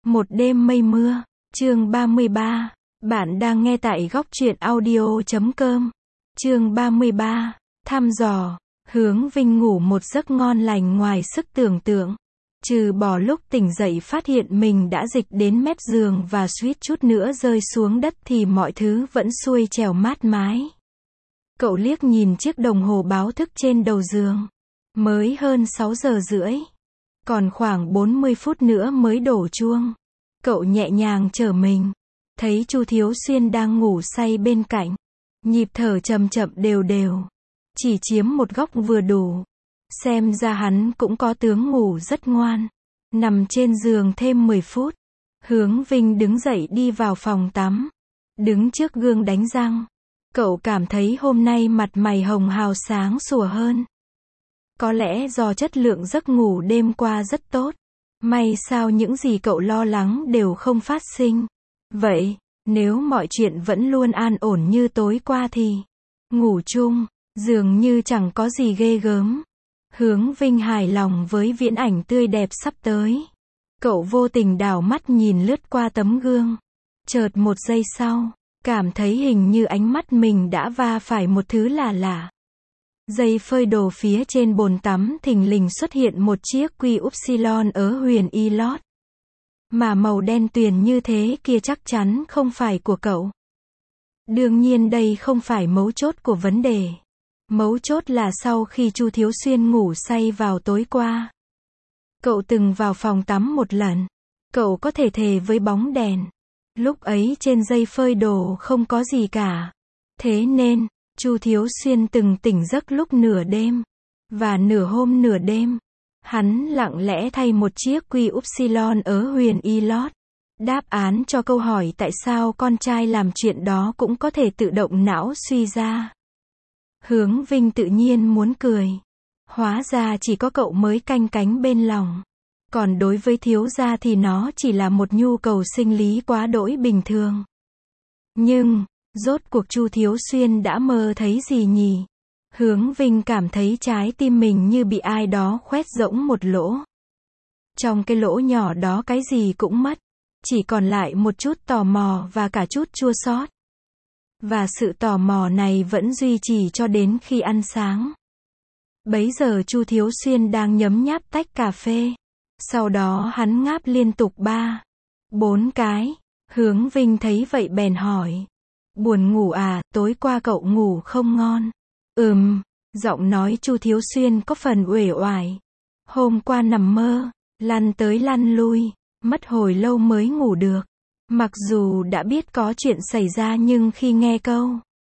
Một đêm mây mưa, chương 33. Bạn đang nghe tại góc truyện audio.com. Chương 33. Thăm dò. Hướng Vinh ngủ một giấc ngon lành ngoài sức tưởng tượng. Trừ bỏ lúc tỉnh dậy phát hiện mình đã dịch đến mép giường và suýt chút nữa rơi xuống đất thì mọi thứ vẫn xuôi trèo mát mái. Cậu liếc nhìn chiếc đồng hồ báo thức trên đầu giường. Mới hơn 6 giờ rưỡi. Còn khoảng 40 phút nữa mới đổ chuông. Cậu nhẹ nhàng trở mình. Thấy Chu Thiếu Xuyên đang ngủ say bên cạnh. Nhịp thở chậm chậm đều đều. Chỉ chiếm một góc vừa đủ. Xem ra hắn cũng có tướng ngủ rất ngoan. Nằm trên giường thêm 10 phút. Hướng Vinh đứng dậy đi vào phòng tắm. Đứng trước gương đánh răng. Cậu cảm thấy hôm nay mặt mày hồng hào sáng sủa hơn. Có lẽ do chất lượng giấc ngủ đêm qua rất tốt. May sao những gì cậu lo lắng đều không phát sinh. Vậy, nếu mọi chuyện vẫn luôn an ổn như tối qua thì ngủ chung, dường như chẳng có gì ghê gớm. Hướng Vinh hài lòng với viễn ảnh tươi đẹp sắp tới. Cậu vô tình đảo mắt nhìn lướt qua tấm gương. Chợt một giây sau, cảm thấy hình như ánh mắt mình đã va phải một thứ lạ lạ. Dây phơi đồ phía trên bồn tắm thình lình xuất hiện một chiếc quy upsilon ở huyền y lót. Mà màu đen tuyền như thế kia chắc chắn không phải của cậu. Đương nhiên đây không phải mấu chốt của vấn đề. Mấu chốt là sau khi Chu Thiếu Xuyên ngủ say vào tối qua. Cậu từng vào phòng tắm một lần. Cậu có thể thề với bóng đèn. Lúc ấy trên dây phơi đồ không có gì cả. Thế nên, Chu Thiếu Xuyên từng tỉnh giấc lúc nửa đêm. Và nửa hôm nửa đêm, hắn lặng lẽ thay một chiếc quy upsilon ở huyền y lót. Đáp án cho câu hỏi tại sao con trai làm chuyện đó cũng có thể tự động não suy ra. Hướng Vinh tự nhiên muốn cười. Hóa ra chỉ có cậu mới canh cánh bên lòng. Còn đối với thiếu gia thì nó chỉ là một nhu cầu sinh lý quá đỗi bình thường. Nhưng, rốt cuộc Chu Thiếu Xuyên đã mơ thấy gì nhỉ? Hướng Vinh cảm thấy trái tim mình như bị ai đó khoét rỗng một lỗ. Trong cái lỗ nhỏ đó cái gì cũng mất. Chỉ còn lại một chút tò mò và cả chút chua xót. Và sự tò mò này vẫn duy trì cho đến khi ăn sáng. Bấy giờ Chu Thiếu Xuyên đang nhấm nháp tách cà phê. Sau đó hắn ngáp liên tục 3, 4 cái. Hướng Vinh thấy vậy bèn hỏi. Buồn ngủ à, tối qua cậu ngủ không ngon? Giọng nói Chu Thiếu Xuyên có phần uể oải. Hôm qua nằm mơ, lăn tới lăn lui, mất hồi lâu mới ngủ được. Mặc dù đã biết có chuyện xảy ra nhưng khi nghe câu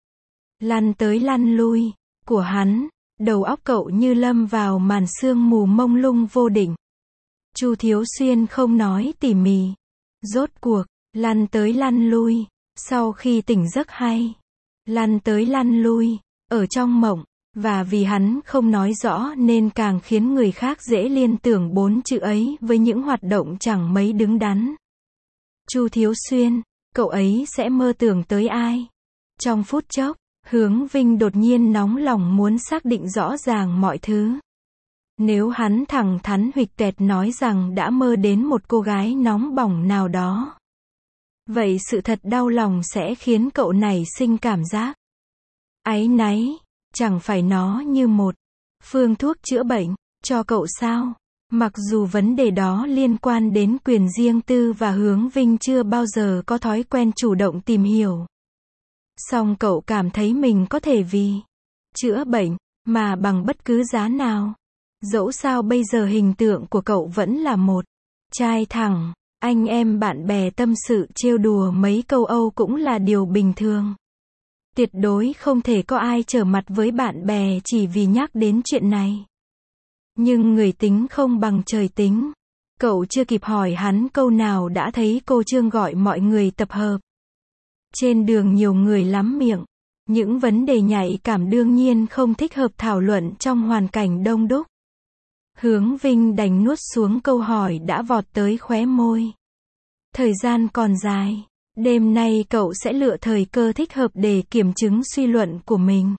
lăn tới lăn lui của hắn, đầu óc cậu như lâm vào màn sương mù mông lung vô định. Chu Thiếu Xuyên không nói tỉ mỉ. Rốt cuộc, lăn tới lăn lui, sau khi tỉnh giấc hay lăn tới lăn lui, ở trong mộng, và vì hắn không nói rõ nên càng khiến người khác dễ liên tưởng 4 chữ ấy với những hoạt động chẳng mấy đứng đắn. Chu Thiếu Xuyên, cậu ấy sẽ mơ tưởng tới ai? Trong phút chốc, Hướng Vinh đột nhiên nóng lòng muốn xác định rõ ràng mọi thứ. Nếu hắn thẳng thắn huỵch toẹt nói rằng đã mơ đến một cô gái nóng bỏng nào đó, vậy sự thật đau lòng sẽ khiến cậu nảy sinh cảm giác áy náy. Chẳng phải nó như một phương thuốc chữa bệnh cho cậu sao? Mặc dù vấn đề đó liên quan đến quyền riêng tư và Hướng Vinh chưa bao giờ có thói quen chủ động tìm hiểu. Song cậu cảm thấy mình có thể vì chữa bệnh mà bằng bất cứ giá nào. Dẫu sao bây giờ hình tượng của cậu vẫn là một trai thẳng, anh em bạn bè tâm sự trêu đùa mấy câu Âu cũng là điều bình thường. Tuyệt đối không thể có ai trở mặt với bạn bè chỉ vì nhắc đến chuyện này. Nhưng người tính không bằng trời tính. Cậu chưa kịp hỏi hắn câu nào đã thấy cô Trương gọi mọi người tập hợp. Trên đường nhiều người lắm miệng. Những vấn đề nhạy cảm đương nhiên không thích hợp thảo luận trong hoàn cảnh đông đúc. Hướng Vinh đành nuốt xuống câu hỏi đã vọt tới khóe môi. Thời gian còn dài. Đêm nay cậu sẽ lựa thời cơ thích hợp để kiểm chứng suy luận của mình.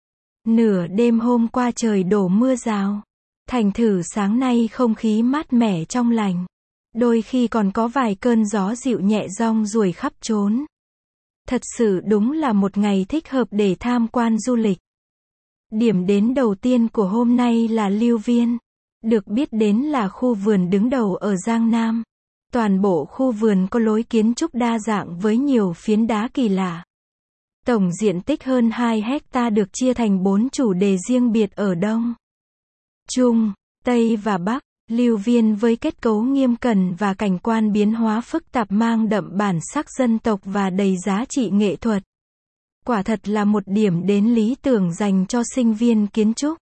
Nửa đêm hôm qua trời đổ mưa rào. Thành thử sáng nay không khí mát mẻ trong lành. Đôi khi còn có vài cơn gió dịu nhẹ rong ruổi khắp trốn. Thật sự đúng là một ngày thích hợp để tham quan du lịch. Điểm đến đầu tiên của hôm nay là Lưu Viên. Được biết đến là khu vườn đứng đầu ở Giang Nam. Toàn bộ khu vườn có lối kiến trúc đa dạng với nhiều phiến đá kỳ lạ. Tổng diện tích hơn 2 hecta được chia thành 4 chủ đề riêng biệt ở Đông, Trung, Tây và Bắc. Lưu Viên với kết cấu nghiêm cẩn và cảnh quan biến hóa phức tạp mang đậm bản sắc dân tộc và đầy giá trị nghệ thuật. Quả thật là một điểm đến lý tưởng dành cho sinh viên kiến trúc.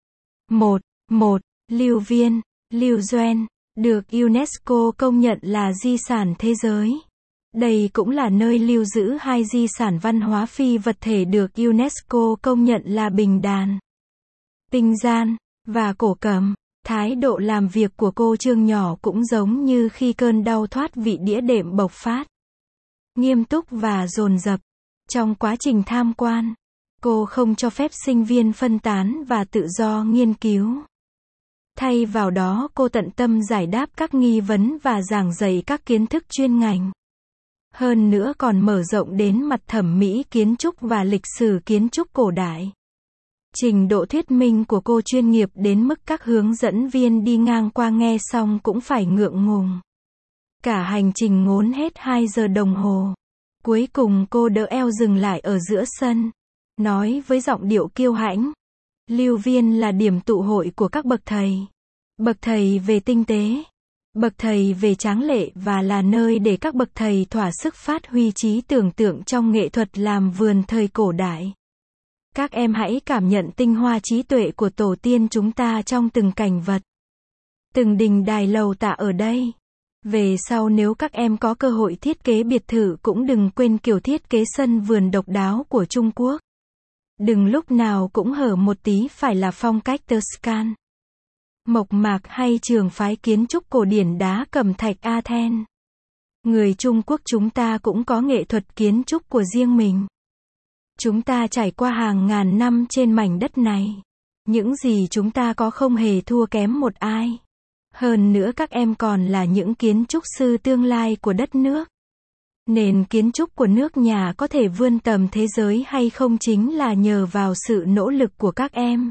1. Lưu Viên, Lưu Doen, được UNESCO công nhận là di sản thế giới. Đây cũng là nơi lưu giữ 2 di sản văn hóa phi vật thể được UNESCO công nhận là Bình Đàn, Tinh Gian và Cổ Cầm. Thái độ làm việc của cô Trương nhỏ cũng giống như khi cơn đau thoát vị đĩa đệm bộc phát. Nghiêm túc và dồn dập. Trong quá trình tham quan, cô không cho phép sinh viên phân tán và tự do nghiên cứu. Thay vào đó cô tận tâm giải đáp các nghi vấn và giảng dạy các kiến thức chuyên ngành. Hơn nữa còn mở rộng đến mặt thẩm mỹ kiến trúc và lịch sử kiến trúc cổ đại. Trình độ thuyết minh của cô chuyên nghiệp đến mức các hướng dẫn viên đi ngang qua nghe xong cũng phải ngượng ngùng. Cả hành trình ngốn hết 2 giờ đồng hồ. Cuối cùng cô đỡ eo dừng lại ở giữa sân. Nói với giọng điệu kiêu hãnh. Lưu Viên là điểm tụ hội của các bậc thầy. Bậc thầy về tinh tế. Bậc thầy về tráng lệ và là nơi để các bậc thầy thỏa sức phát huy trí tưởng tượng trong nghệ thuật làm vườn thời cổ đại. Các em hãy cảm nhận tinh hoa trí tuệ của tổ tiên chúng ta trong từng cảnh vật, từng đình đài lầu tạ ở đây. Về sau nếu các em có cơ hội thiết kế biệt thự cũng đừng quên kiểu thiết kế sân vườn độc đáo của Trung Quốc. Đừng lúc nào cũng hở một tí phải là phong cách Tuscan, mộc mạc hay trường phái kiến trúc cổ điển đá cẩm thạch Athens. Người Trung Quốc chúng ta cũng có nghệ thuật kiến trúc của riêng mình. Chúng ta trải qua hàng ngàn năm trên mảnh đất này. Những gì chúng ta có không hề thua kém một ai. Hơn nữa các em còn là những kiến trúc sư tương lai của đất nước. Nền kiến trúc của nước nhà có thể vươn tầm thế giới hay không chính là nhờ vào sự nỗ lực của các em.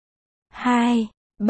2.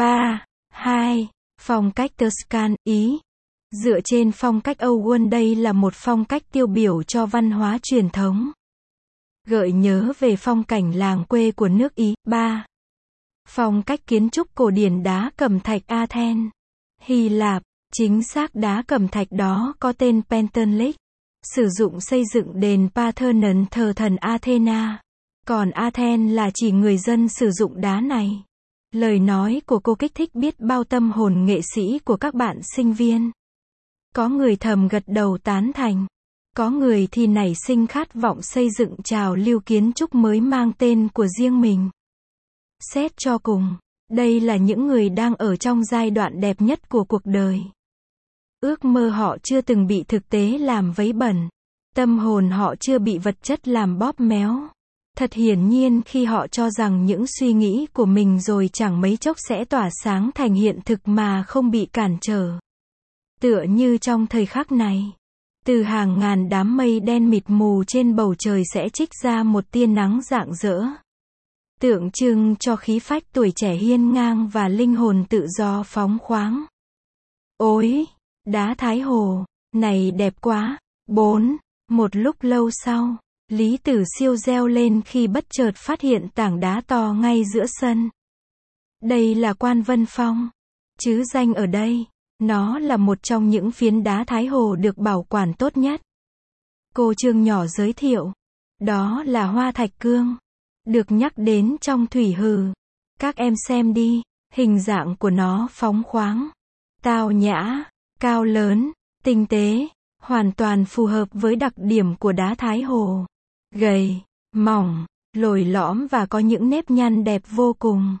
Phong cách Tuscan, Ý. Dựa trên phong cách Âu Quân, đây là một phong cách tiêu biểu cho văn hóa truyền thống. Gợi nhớ về phong cảnh làng quê của nước Ý. 3. Phong cách kiến trúc cổ điển đá cẩm thạch Athens, Hy Lạp. Chính xác đá cẩm thạch đó có tên Pentelik, sử dụng xây dựng đền Parthenon thờ thần Athena. Còn Athens là chỉ người dân sử dụng đá này. Lời nói của cô kích thích biết bao tâm hồn nghệ sĩ của các bạn sinh viên. Có người thầm gật đầu tán thành. Có người thì nảy sinh khát vọng xây dựng trào lưu kiến trúc mới mang tên của riêng mình. Xét cho cùng, đây là những người đang ở trong giai đoạn đẹp nhất của cuộc đời. Ước mơ họ chưa từng bị thực tế làm vấy bẩn. Tâm hồn họ chưa bị vật chất làm bóp méo. Thật hiển nhiên khi họ cho rằng những suy nghĩ của mình rồi chẳng mấy chốc sẽ tỏa sáng thành hiện thực mà không bị cản trở. Tựa như trong thời khắc này, từ hàng ngàn đám mây đen mịt mù trên bầu trời sẽ trích ra một tia nắng rạng rỡ. Tượng trưng cho khí phách tuổi trẻ hiên ngang và linh hồn tự do phóng khoáng. Ôi, đá Thái Hồ, này đẹp quá. 4. Một lúc lâu sau, Lý Tử Siêu reo lên khi bất chợt phát hiện tảng đá to ngay giữa sân. Đây là Quan Vân Phong. Chứ danh ở đây, nó là một trong những phiến đá Thái Hồ được bảo quản tốt nhất. Cô Trương nhỏ giới thiệu. Đó là Hoa Thạch Cương. Được nhắc đến trong Thủy Hử. Các em xem đi, hình dạng của nó phóng khoáng, tao nhã, cao lớn, tinh tế, hoàn toàn phù hợp với đặc điểm của đá Thái Hồ. Gầy, mỏng, lồi lõm và có những nếp nhăn đẹp vô cùng.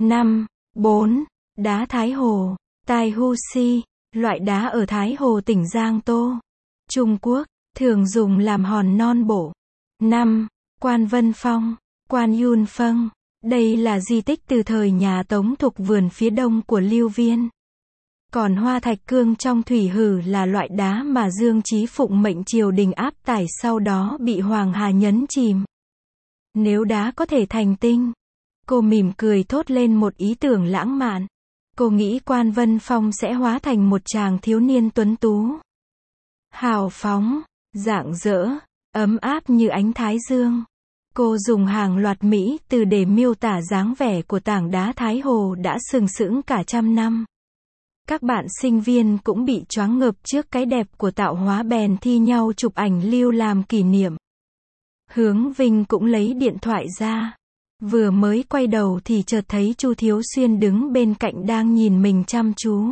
4. Đá Thái Hồ, Tai Hu Si, loại đá ở Thái Hồ tỉnh Giang Tô, Trung Quốc, thường dùng làm hòn non bộ. 5. Quan Vân Phong, Quan Yun Phong. Đây là di tích từ thời nhà Tống thuộc vườn phía đông của Lưu Viên. Còn hoa thạch cương trong thủy hử là loại đá mà Dương Chí phụng mệnh triều đình áp tải sau đó bị Hoàng Hà nhấn chìm. Nếu đá có thể thành tinh, cô mỉm cười thốt lên một ý tưởng lãng mạn. Cô nghĩ Quan Vân Phong sẽ hóa thành một chàng thiếu niên tuấn tú, hào phóng, rạng rỡ, ấm áp như ánh thái dương. Cô dùng hàng loạt mỹ từ để miêu tả dáng vẻ của tảng đá Thái Hồ đã sừng sững cả trăm năm. Các bạn sinh viên cũng bị choáng ngợp trước cái đẹp của tạo hóa bèn thi nhau chụp ảnh lưu làm kỷ niệm. Hướng Vinh cũng lấy điện thoại ra. Vừa mới quay đầu thì chợt thấy Chu Thiếu Xuyên đứng bên cạnh đang nhìn mình chăm chú.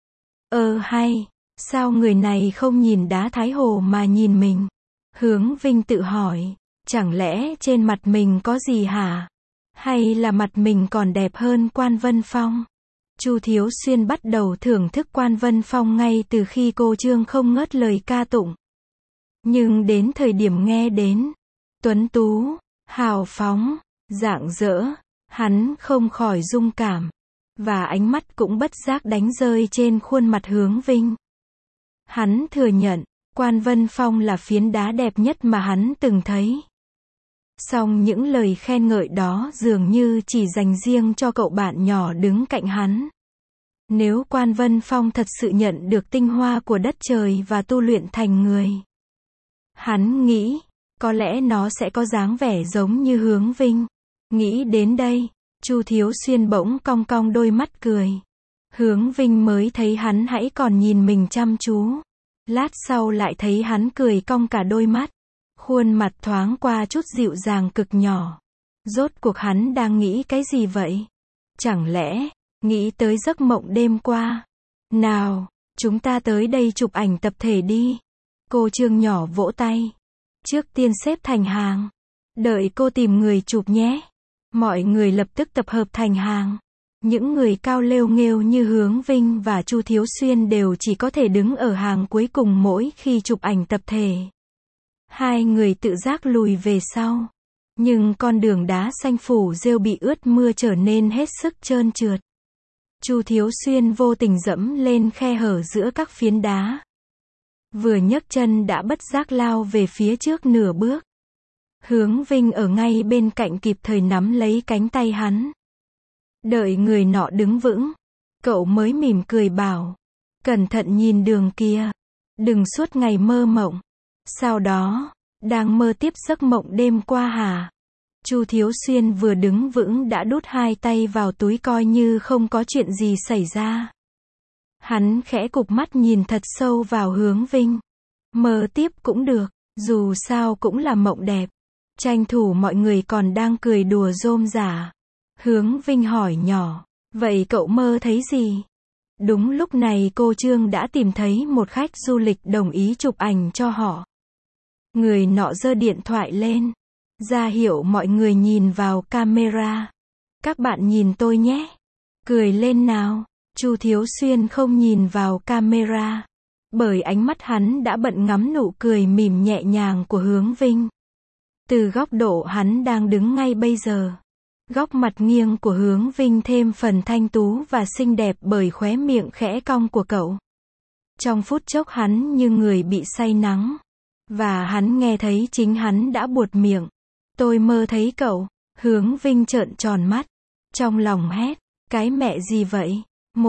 Hay, sao người này không nhìn đá Thái Hồ mà nhìn mình? Hướng Vinh tự hỏi, chẳng lẽ trên mặt mình có gì hả? Hay là mặt mình còn đẹp hơn Quan Vân Phong? Chu Thiếu Xuyên bắt đầu thưởng thức Quan Vân Phong ngay từ khi cô Trương không ngớt lời ca tụng. Nhưng đến thời điểm nghe đến tuấn tú, hào phóng, rạng rỡ, hắn không khỏi rung cảm, và ánh mắt cũng bất giác đánh rơi trên khuôn mặt Hướng Vinh. Hắn thừa nhận, Quan Vân Phong là phiến đá đẹp nhất mà hắn từng thấy. Song những lời khen ngợi đó dường như chỉ dành riêng cho cậu bạn nhỏ đứng cạnh hắn. Nếu Quan Vân Phong thật sự nhận được tinh hoa của đất trời và tu luyện thành người, hắn nghĩ, có lẽ nó sẽ có dáng vẻ giống như Hướng Vinh. Nghĩ đến đây, Chu Thiếu Xuyên bỗng cong cong đôi mắt cười. Hướng Vinh mới thấy hắn hãy còn nhìn mình chăm chú. Lát sau lại thấy hắn cười cong cả đôi mắt. Khuôn mặt thoáng qua chút dịu dàng cực nhỏ. Rốt cuộc hắn đang nghĩ cái gì vậy? Chẳng lẽ, nghĩ tới giấc mộng đêm qua? Nào, chúng ta tới đây chụp ảnh tập thể đi. Cô Trương nhỏ vỗ tay. Trước tiên xếp thành hàng. Đợi cô tìm người chụp nhé. Mọi người lập tức tập hợp thành hàng. Những người cao lêu nghêu như Hướng Vinh và Chu Thiếu Xuyên đều chỉ có thể đứng ở hàng cuối cùng mỗi khi chụp ảnh tập thể. Hai người tự giác lùi về sau. Nhưng con đường đá xanh phủ rêu bị ướt mưa trở nên hết sức trơn trượt. Chu Thiếu Xuyên vô tình dẫm lên khe hở giữa các phiến đá. Vừa nhấc chân đã bất giác lao về phía trước nửa bước. Hướng Vinh ở ngay bên cạnh kịp thời nắm lấy cánh tay hắn. Đợi người nọ đứng vững, cậu mới mỉm cười bảo, cẩn thận nhìn đường kia, đừng suốt ngày mơ mộng. Sau đó, đang mơ tiếp giấc mộng đêm qua hả? Chu Thiếu Xuyên vừa đứng vững đã đút hai tay vào túi coi như không có chuyện gì xảy ra. Hắn khẽ cụp mắt nhìn thật sâu vào Hướng Vinh. Mơ tiếp cũng được, dù sao cũng là mộng đẹp. Tranh thủ mọi người còn đang cười đùa rôm rả. Hướng Vinh hỏi nhỏ, vậy cậu mơ thấy gì? Đúng lúc này cô Trương đã tìm thấy một khách du lịch đồng ý chụp ảnh cho họ. Người nọ giơ điện thoại lên, ra hiệu mọi người nhìn vào camera. Các bạn nhìn tôi nhé. Cười lên nào. Chu Thiếu Xuyên không nhìn vào camera, bởi ánh mắt hắn đã bận ngắm nụ cười mỉm nhẹ nhàng của Hướng Vinh. Từ góc độ hắn đang đứng ngay bây giờ, góc mặt nghiêng của Hướng Vinh thêm phần thanh tú và xinh đẹp bởi khóe miệng khẽ cong của cậu. Trong phút chốc hắn như người bị say nắng, và hắn nghe thấy chính hắn đã buột miệng. Tôi mơ thấy cậu. Hướng Vinh trợn tròn mắt, trong lòng hét, cái mẹ gì vậy?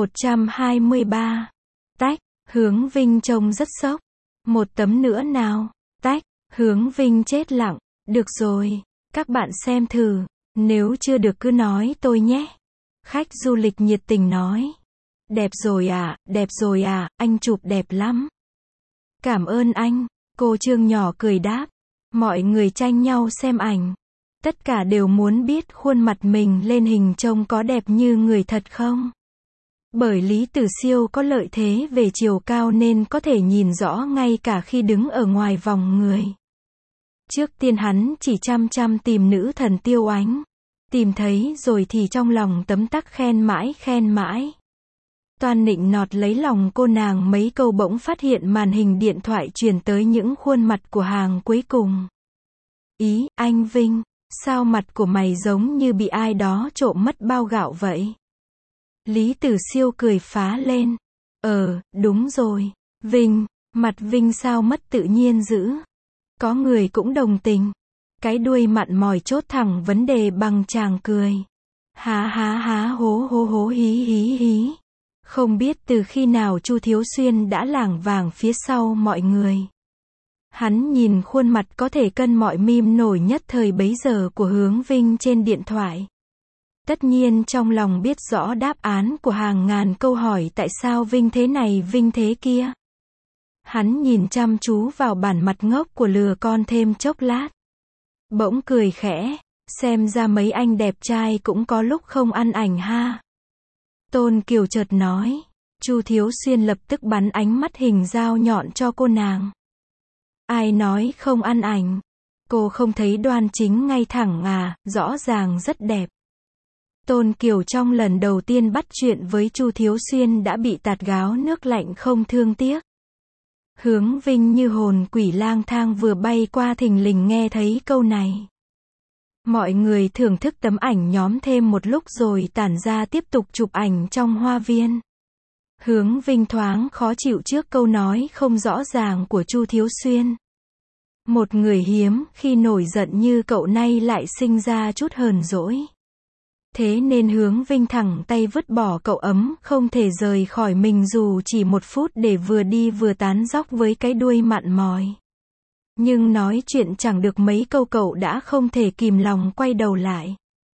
123. Tách. Hướng Vinh trông rất sốc. Một tấm nữa nào. Tách. Hướng Vinh chết lặng. Được rồi, các bạn xem thử. Nếu chưa được cứ nói tôi nhé. Khách du lịch nhiệt tình nói. Đẹp rồi à, anh chụp đẹp lắm. Cảm ơn anh. Cô Trương nhỏ cười đáp. Mọi người tranh nhau xem ảnh. Tất cả đều muốn biết khuôn mặt mình lên hình trông có đẹp như người thật không. Bởi Lý Tử Siêu có lợi thế về chiều cao nên có thể nhìn rõ ngay cả khi đứng ở ngoài vòng người. Trước tiên hắn chỉ chăm chăm tìm nữ thần Tiêu Ánh. Tìm thấy rồi thì trong lòng tấm tắc khen mãi. Toan nịnh nọt lấy lòng cô nàng mấy câu bỗng phát hiện màn hình điện thoại truyền tới những khuôn mặt của hàng cuối cùng. Ý, anh Vinh, sao mặt của mày giống như bị ai đó trộm mất bao gạo vậy? Lý Tử Siêu cười phá lên. Đúng rồi. Vinh, mặt Vinh sao mất tự nhiên dữ. Có người cũng đồng tình. Cái đuôi mặn mòi chốt thẳng vấn đề bằng chàng cười. Há há há hố hố hố hí hí hí. Không biết từ khi nào Chu Thiếu Xuyên đã lảng vảng phía sau mọi người. Hắn nhìn khuôn mặt có thể cân mọi meme nổi nhất thời bấy giờ của Hướng Vinh trên điện thoại. Tất nhiên trong lòng biết rõ đáp án của hàng ngàn câu hỏi tại sao Vinh thế này Vinh thế kia. Hắn nhìn chăm chú vào bản mặt ngốc của lừa con thêm chốc lát. Bỗng cười khẽ, xem ra mấy anh đẹp trai cũng có lúc không ăn ảnh ha. Tôn Kiều chợt nói. Chu Thiếu Xuyên lập tức bắn ánh mắt hình dao nhọn cho cô nàng. Ai nói không ăn ảnh? Cô không thấy đoan chính ngay thẳng à, rõ ràng rất đẹp. Tôn Kiều trong lần đầu tiên bắt chuyện với Chu Thiếu Xuyên đã bị tạt gáo nước lạnh không thương tiếc. Hướng Vinh như hồn quỷ lang thang vừa bay qua thình lình nghe thấy câu này. Mọi người thưởng thức tấm ảnh nhóm thêm một lúc rồi tản ra tiếp tục chụp ảnh trong hoa viên. Hướng Vinh thoáng khó chịu trước câu nói không rõ ràng của Chu Thiếu Xuyên. Một người hiếm khi nổi giận như cậu nay lại sinh ra chút hờn dỗi. Thế nên Hướng Vinh thẳng tay vứt bỏ cậu ấm không thể rời khỏi mình dù chỉ một phút để vừa đi vừa tán dóc với cái đuôi mặn mòi. Nhưng nói chuyện chẳng được mấy câu cậu đã không thể kìm lòng quay đầu lại.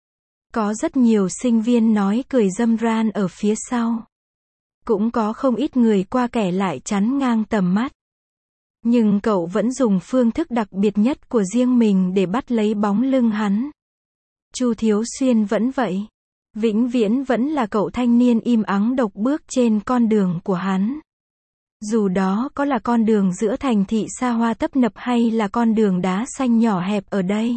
Có rất nhiều sinh viên nói cười râm ran ở phía sau. Cũng có không ít người qua kẻ lại chắn ngang tầm mắt. Nhưng cậu vẫn dùng phương thức đặc biệt nhất của riêng mình để bắt lấy bóng lưng hắn. Chu Thiếu Xuyên vẫn vậy. Vĩnh viễn vẫn là cậu thanh niên im ắng độc bước trên con đường của hắn. Dù đó có là con đường giữa thành thị xa hoa tấp nập hay là con đường đá xanh nhỏ hẹp ở đây.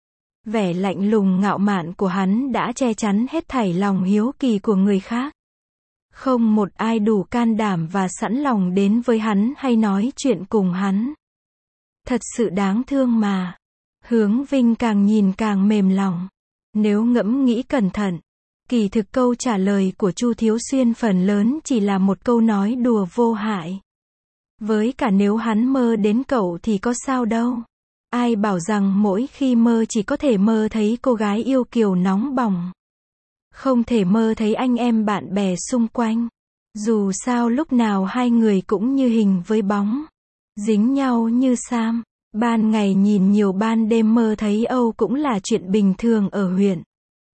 Vẻ lạnh lùng ngạo mạn của hắn đã che chắn hết thảy lòng hiếu kỳ của người khác. Không một ai đủ can đảm và sẵn lòng đến với hắn hay nói chuyện cùng hắn. Thật sự đáng thương mà. Hướng Vinh càng nhìn càng mềm lòng. Nếu ngẫm nghĩ cẩn thận, kỳ thực câu trả lời của Chu Thiếu Xuyên phần lớn chỉ là một câu nói đùa vô hại. Với cả nếu hắn mơ đến cậu thì có sao đâu. Ai bảo rằng mỗi khi mơ chỉ có thể mơ thấy cô gái yêu kiều nóng bỏng. Không thể mơ thấy anh em bạn bè xung quanh. Dù sao lúc nào hai người cũng như hình với bóng. Dính nhau như Sam. Ban ngày nhìn nhiều ban đêm mơ thấy Âu cũng là chuyện bình thường ở huyện.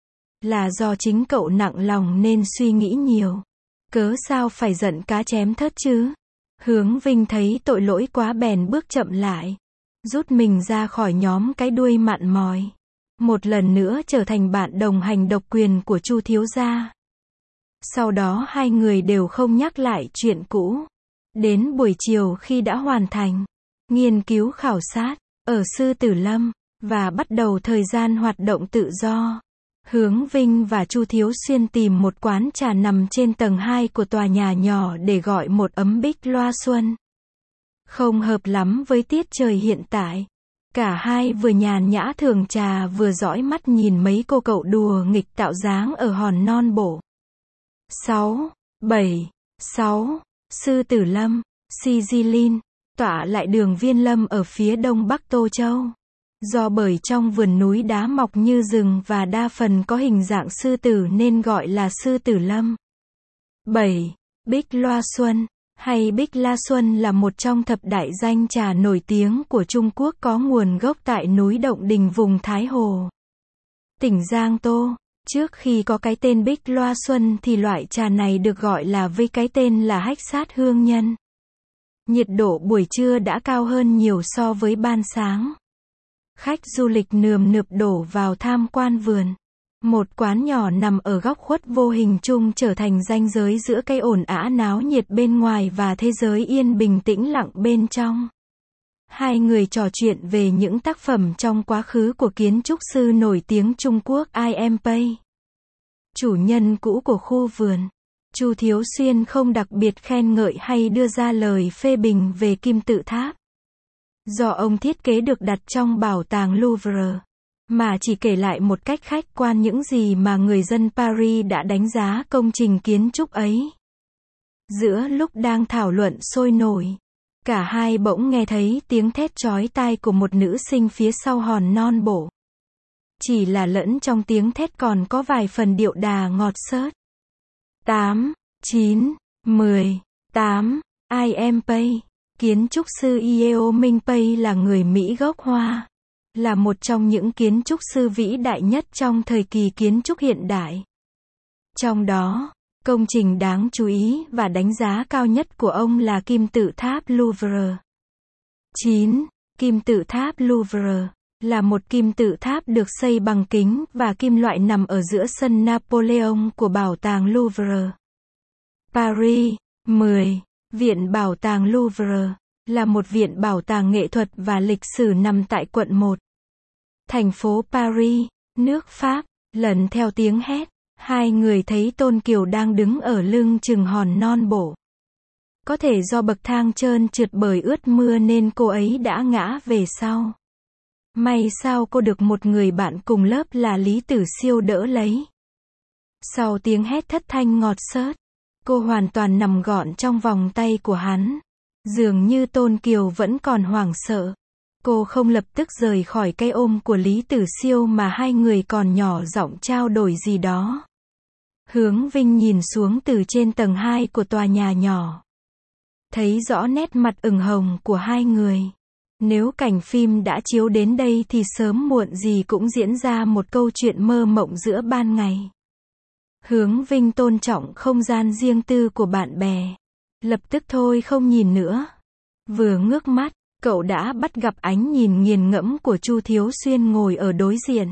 Là do chính cậu nặng lòng nên suy nghĩ nhiều. Cớ sao phải giận cá chém thớt chứ? Hướng Vinh thấy tội lỗi quá bèn bước chậm lại. Rút mình ra khỏi nhóm cái đuôi mặn mòi. Một lần nữa trở thành bạn đồng hành độc quyền của Chu thiếu gia. Sau đó hai người đều không nhắc lại chuyện cũ. Đến buổi chiều khi đã hoàn thành nghiên cứu khảo sát ở Sư Tử Lâm và bắt đầu thời gian hoạt động tự do, Hướng Vinh và Chu Thiếu Xuyên tìm một quán trà nằm trên tầng 2 của tòa nhà nhỏ để gọi một ấm bích loa xuân. Không hợp lắm với tiết trời hiện tại. Cả hai vừa nhàn nhã thưởng trà vừa dõi mắt nhìn mấy cô cậu đùa nghịch tạo dáng ở hòn non bộ. 6, 7, 6, Sư Tử Lâm, Xizilin, tọa lại đường Viên Lâm ở phía đông bắc Tô Châu. Do bởi trong vườn núi đá mọc như rừng và đa phần có hình dạng sư tử nên gọi là Sư Tử Lâm. 7. Bích Loa Xuân, hay Bích La Xuân là một trong thập đại danh trà nổi tiếng của Trung Quốc có nguồn gốc tại núi Động Đình vùng Thái Hồ, tỉnh Giang Tô. Trước khi có cái tên Bích Loa Xuân thì loại trà này được gọi là với cái tên là Hách Sát Hương Nhân. Nhiệt độ buổi trưa đã cao hơn nhiều so với ban sáng. Khách du lịch nườm nượp đổ vào tham quan vườn. Một quán nhỏ nằm ở góc khuất vô hình chung trở thành ranh giới giữa cái ồn ào náo nhiệt bên ngoài và thế giới yên bình tĩnh lặng bên trong. Hai người trò chuyện về những tác phẩm trong quá khứ của kiến trúc sư nổi tiếng Trung Quốc I.M. Pei. Chủ nhân cũ của khu vườn, Chu Thiếu Xuyên không đặc biệt khen ngợi hay đưa ra lời phê bình về kim tự tháp. Do ông thiết kế được đặt trong bảo tàng Louvre, mà chỉ kể lại một cách khách quan những gì mà người dân Paris đã đánh giá công trình kiến trúc ấy. Giữa lúc đang thảo luận sôi nổi, cả hai bỗng nghe thấy tiếng thét chói tai của một nữ sinh phía sau hòn non bộ. Chỉ là lẫn trong tiếng thét còn có vài phần điệu đà ngọt xớt. 8, 9, 10, 8, I am Pei. Kiến trúc sư Yeo Minh Pei là người Mỹ gốc Hoa. Là một trong những kiến trúc sư vĩ đại nhất trong thời kỳ kiến trúc hiện đại. Trong đó, công trình đáng chú ý và đánh giá cao nhất của ông là kim tự tháp Louvre. 9. Kim tự tháp Louvre là một kim tự tháp được xây bằng kính và kim loại nằm ở giữa sân Napoleon của Bảo tàng Louvre, Paris. 10. Viện Bảo tàng Louvre là một viện bảo tàng nghệ thuật và lịch sử nằm tại quận 1, thành phố Paris, nước Pháp. Lần theo tiếng hét, hai người thấy Tôn Kiều đang đứng ở lưng chừng hòn non bộ. Có thể do bậc thang trơn trượt bởi ướt mưa nên cô ấy đã ngã về sau. May sao cô được một người bạn cùng lớp là Lý Tử Siêu đỡ lấy. Sau tiếng hét thất thanh ngọt xớt, cô hoàn toàn nằm gọn trong vòng tay của hắn. Dường như Tôn Kiều vẫn còn hoảng sợ. Cô không lập tức rời khỏi cái ôm của Lý Tử Siêu mà hai người còn nhỏ giọng trao đổi gì đó. Hướng Vinh nhìn xuống từ trên tầng 2 của tòa nhà nhỏ. Thấy rõ nét mặt ửng hồng của hai người. Nếu cảnh phim đã chiếu đến đây thì sớm muộn gì cũng diễn ra một câu chuyện mơ mộng giữa ban ngày. Hướng Vinh tôn trọng không gian riêng tư của bạn bè. Lập tức thôi không nhìn nữa. Vừa ngước mắt, cậu đã bắt gặp ánh nhìn nghiền ngẫm của Chu Thiếu Xuyên ngồi ở đối diện.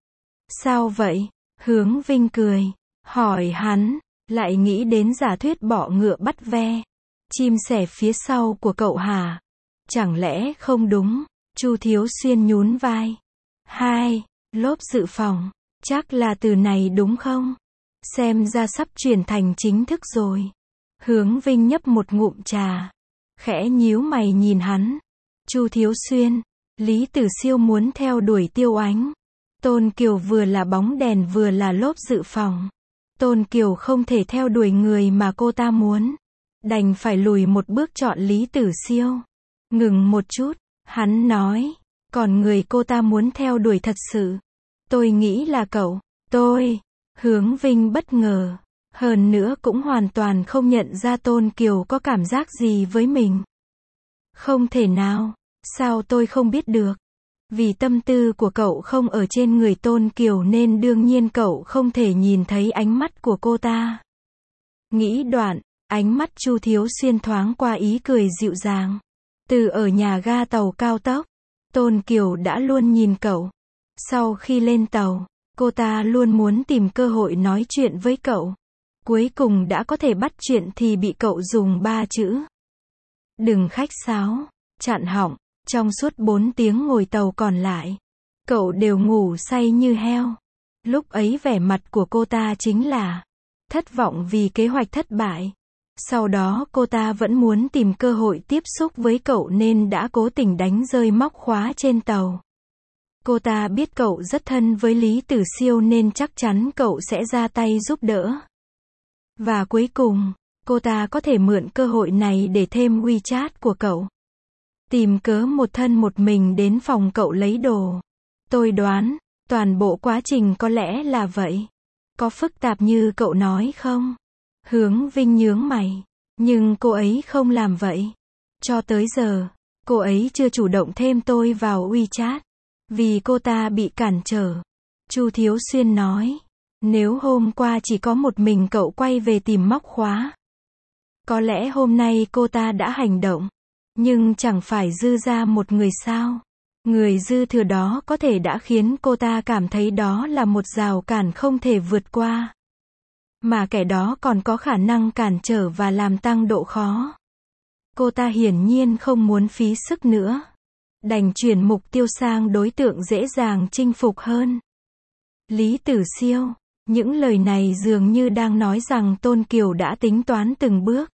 Sao vậy? Hướng Vinh cười, hỏi hắn, lại nghĩ đến giả thuyết bọ ngựa bắt ve. Chim sẻ phía sau của cậu hả? Chẳng lẽ không đúng? Chu Thiếu Xuyên nhún vai. 2. Lốp dự phòng. Chắc là từ này đúng không? Xem ra sắp chuyển thành chính thức rồi. Hướng Vinh nhấp một ngụm trà. Khẽ nhíu mày nhìn hắn. Chu Thiếu Xuyên, Lý Tử Siêu muốn theo đuổi Tiêu Ánh. Tôn Kiều vừa là bóng đèn vừa là lốp dự phòng. Tôn Kiều không thể theo đuổi người mà cô ta muốn. Đành phải lùi một bước chọn Lý Tử Siêu. Ngừng một chút, hắn nói, còn người cô ta muốn theo đuổi thật sự. Tôi nghĩ là cậu. Tôi. Hướng Vinh bất ngờ. Hơn nữa cũng hoàn toàn không nhận ra Tôn Kiều có cảm giác gì với mình. Không thể nào. Sao tôi không biết được? Vì tâm tư của cậu không ở trên người Tôn Kiều nên đương nhiên cậu không thể nhìn thấy ánh mắt của cô ta. Nghĩ đoạn, ánh mắt Chu Thiếu Xuyên thoáng qua ý cười dịu dàng. Từ ở nhà ga tàu cao tốc, Tôn Kiều đã luôn nhìn cậu. Sau khi lên tàu, cô ta luôn muốn tìm cơ hội nói chuyện với cậu. Cuối cùng đã có thể bắt chuyện thì bị cậu dùng 3 chữ. Đừng khách sáo, chặn họng. Trong suốt 4 tiếng ngồi tàu còn lại, cậu đều ngủ say như heo. Lúc ấy vẻ mặt của cô ta chính là thất vọng vì kế hoạch thất bại. Sau đó cô ta vẫn muốn tìm cơ hội tiếp xúc với cậu nên đã cố tình đánh rơi móc khóa trên tàu. Cô ta biết cậu rất thân với Lý Tử Siêu nên chắc chắn cậu sẽ ra tay giúp đỡ. Và cuối cùng, cô ta có thể mượn cơ hội này để thêm WeChat của cậu. Tìm cớ một thân một mình đến phòng cậu lấy đồ. Tôi đoán, toàn bộ quá trình có lẽ là vậy. Có phức tạp như cậu nói không? Hướng Vinh nhướng mày. Nhưng cô ấy không làm vậy. Cho tới giờ, cô ấy chưa chủ động thêm tôi vào WeChat. Vì cô ta bị cản trở. Chu Thiếu Xuyên nói. Nếu hôm qua chỉ có một mình cậu quay về tìm móc khóa, có lẽ hôm nay cô ta đã hành động. Nhưng chẳng phải dư ra một người sao? Người dư thừa đó có thể đã khiến cô ta cảm thấy đó là một rào cản không thể vượt qua. Mà kẻ đó còn có khả năng cản trở và làm tăng độ khó. Cô ta hiển nhiên không muốn phí sức nữa. Đành chuyển mục tiêu sang đối tượng dễ dàng chinh phục hơn. Lý Tử Siêu. Những lời này dường như đang nói rằng Tôn Kiều đã tính toán từng bước.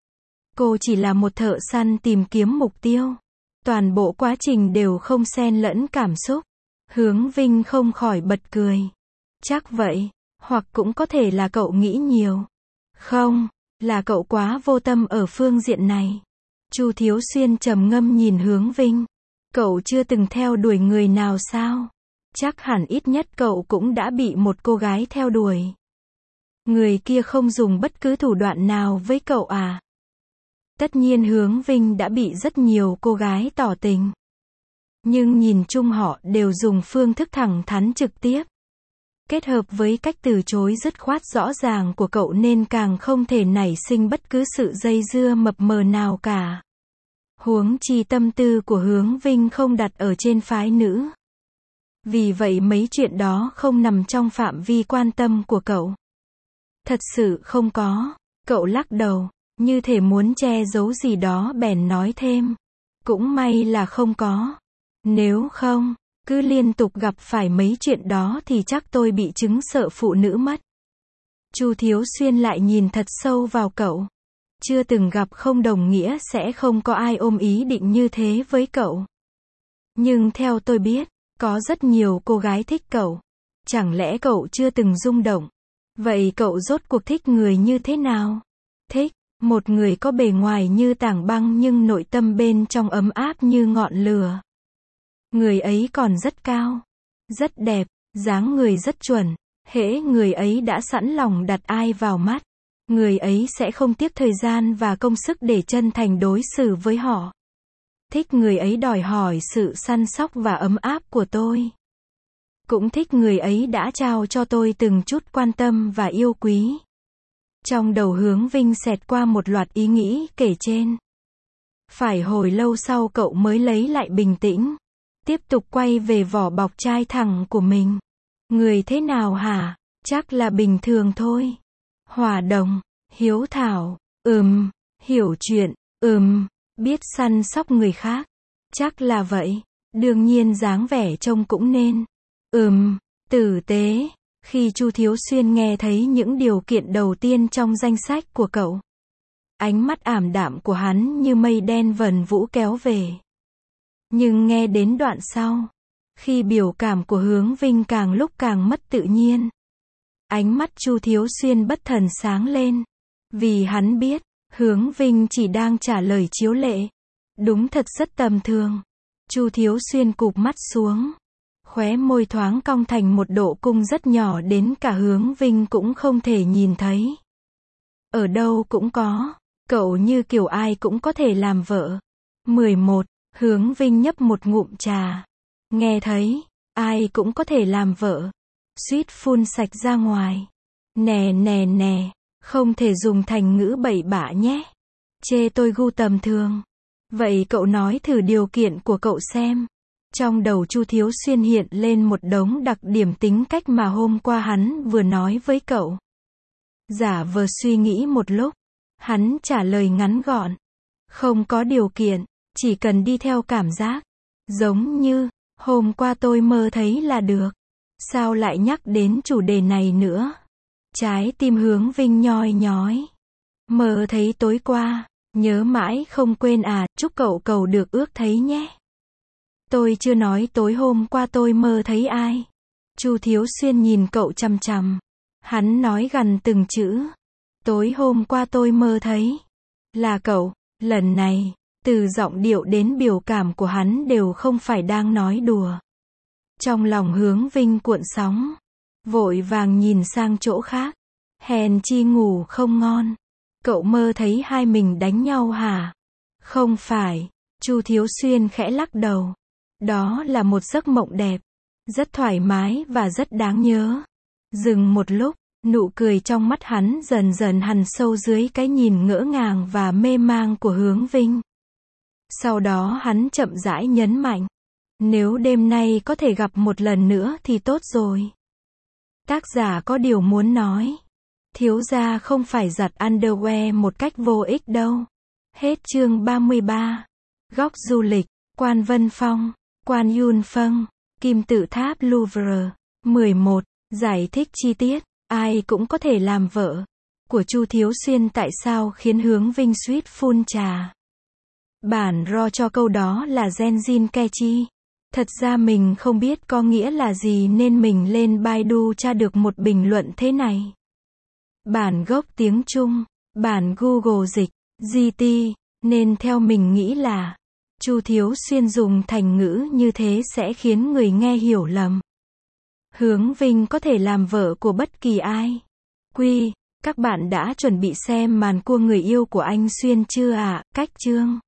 Cô chỉ là một thợ săn tìm kiếm mục tiêu. Toàn bộ quá trình đều không xen lẫn cảm xúc. Hướng Vinh không khỏi bật cười. Chắc vậy, hoặc cũng có thể là cậu nghĩ nhiều. Không, Là cậu quá vô tâm ở phương diện này. Chu Thiếu Xuyên trầm ngâm nhìn Hướng Vinh. Cậu chưa từng theo đuổi người nào sao? Chắc hẳn ít nhất cậu cũng đã bị một cô gái theo đuổi. Người kia không dùng bất cứ thủ đoạn nào với cậu à? Tất nhiên Hướng Vinh đã bị rất nhiều cô gái tỏ tình. Nhưng nhìn chung họ đều dùng phương thức thẳng thắn trực tiếp. Kết hợp với cách từ chối dứt khoát rõ ràng của cậu nên càng không thể nảy sinh bất cứ sự dây dưa mập mờ nào cả. Huống chi tâm tư của Hướng Vinh không đặt ở trên phái nữ. Vì vậy mấy chuyện đó không nằm trong phạm vi quan tâm của cậu. Thật sự không có. Cậu lắc đầu, như thể muốn che giấu gì đó bèn nói thêm. Cũng may là không có. Nếu không, cứ liên tục gặp phải mấy chuyện đó thì chắc tôi bị chứng sợ phụ nữ mất. Chu Thiếu Xuyên lại nhìn thật sâu vào cậu. Chưa từng gặp không đồng nghĩa sẽ không có ai ôm ý định như thế với cậu. Nhưng theo tôi biết, có rất nhiều cô gái thích cậu. Chẳng lẽ cậu chưa từng rung động? Vậy cậu rốt cuộc thích người như thế nào? Thích một người có bề ngoài như tảng băng nhưng nội tâm bên trong ấm áp như ngọn lửa. Người ấy còn rất cao, rất đẹp, dáng người rất chuẩn. Hễ người ấy đã sẵn lòng đặt ai vào mắt, người ấy sẽ không tiếc thời gian và công sức để chân thành đối xử với họ. Thích người ấy đòi hỏi sự săn sóc và ấm áp của tôi. Cũng thích người ấy đã trao cho tôi từng chút quan tâm và yêu quý. Trong đầu Hướng Vinh xẹt qua một loạt ý nghĩ kể trên. Phải hồi lâu sau cậu mới lấy lại bình tĩnh. Tiếp tục quay về vỏ bọc trai thẳng của mình. Người thế nào hả? Chắc là bình thường thôi. Hòa đồng, hiếu thảo, hiểu chuyện, biết săn sóc người khác. Chắc là vậy. Đương nhiên dáng vẻ trông cũng nên. Tử tế. Khi Chu Thiếu Xuyên nghe thấy những điều kiện đầu tiên trong danh sách của cậu, ánh mắt ảm đạm của hắn như mây đen vần vũ kéo về. Nhưng nghe đến đoạn sau, khi biểu cảm của Hướng Vinh càng lúc càng mất tự nhiên, ánh mắt Chu Thiếu Xuyên bất thần sáng lên. Vì hắn biết, Hướng Vinh chỉ đang trả lời chiếu lệ. Đúng thật rất tầm thường. Chu Thiếu Xuyên cụp mắt xuống. Khóe môi thoáng cong thành một độ cung rất nhỏ đến cả Hướng Vinh cũng không thể nhìn thấy. Ở đâu cũng có. Cậu như kiểu ai cũng có thể làm vợ. 11. Hướng Vinh nhấp một ngụm trà. Nghe thấy, ai cũng có thể làm vợ. Suýt phun sạch ra ngoài. Nè, không thể dùng thành ngữ bậy bạ nhé. Chê tôi gu tầm thường. Vậy cậu nói thử điều kiện của cậu xem. Trong đầu Chu Thiếu Xuyên hiện lên một đống đặc điểm tính cách mà hôm qua hắn vừa nói với cậu. Giả vờ suy nghĩ một lúc, hắn trả lời ngắn gọn. Không có điều kiện, chỉ cần đi theo cảm giác. Giống như, hôm qua tôi mơ thấy là được. Sao lại nhắc đến chủ đề này nữa? Trái tim Hướng Vinh nhoi nhói. Mơ thấy tối qua, nhớ mãi không quên à, chúc cậu cầu được ước thấy nhé. Tôi chưa nói tối hôm qua tôi mơ thấy ai. Chu Thiếu Xuyên nhìn cậu chằm chằm. Hắn nói gần từng chữ. Tối hôm qua tôi mơ thấy là cậu. Lần này, từ giọng điệu đến biểu cảm của hắn đều không phải đang nói đùa. Trong lòng Hướng Vinh cuộn sóng, vội vàng nhìn sang chỗ khác. Hèn chi ngủ không ngon. Cậu mơ thấy hai mình đánh nhau hả? Không phải. Chu Thiếu Xuyên khẽ lắc đầu. Đó là một giấc mộng đẹp, rất thoải mái và rất đáng nhớ. Dừng một lúc, nụ cười trong mắt hắn dần dần hằn sâu dưới cái nhìn ngỡ ngàng và mê mang của Hướng Vinh. Sau đó hắn chậm rãi nhấn mạnh. Nếu đêm nay có thể gặp một lần nữa thì tốt rồi. Tác giả có điều muốn nói. Thiếu gia không phải giặt underwear một cách vô ích đâu. Hết chương 33. Góc du lịch, Quan Vân Phong, Quan Yun Phâng, Kim tự tháp Louvre. 11. Giải thích chi tiết, ai cũng có thể làm vợ. Của Chu Thiếu Xuyên tại sao khiến Hướng Vinh suýt phun trà. Bản ro cho câu đó là Genjin Kechi. Thật ra mình không biết có nghĩa là gì nên mình lên Baidu tra được một bình luận thế này. Bản gốc tiếng Trung, Bản Google dịch, GT, nên theo mình nghĩ là, Chu Thiếu Xuyên dùng thành ngữ như thế sẽ khiến người nghe hiểu lầm. Hướng Vinh có thể làm vợ của bất kỳ ai. Các bạn đã chuẩn bị xem màn cua người yêu của anh Xuyên chưa ạ? Cách chương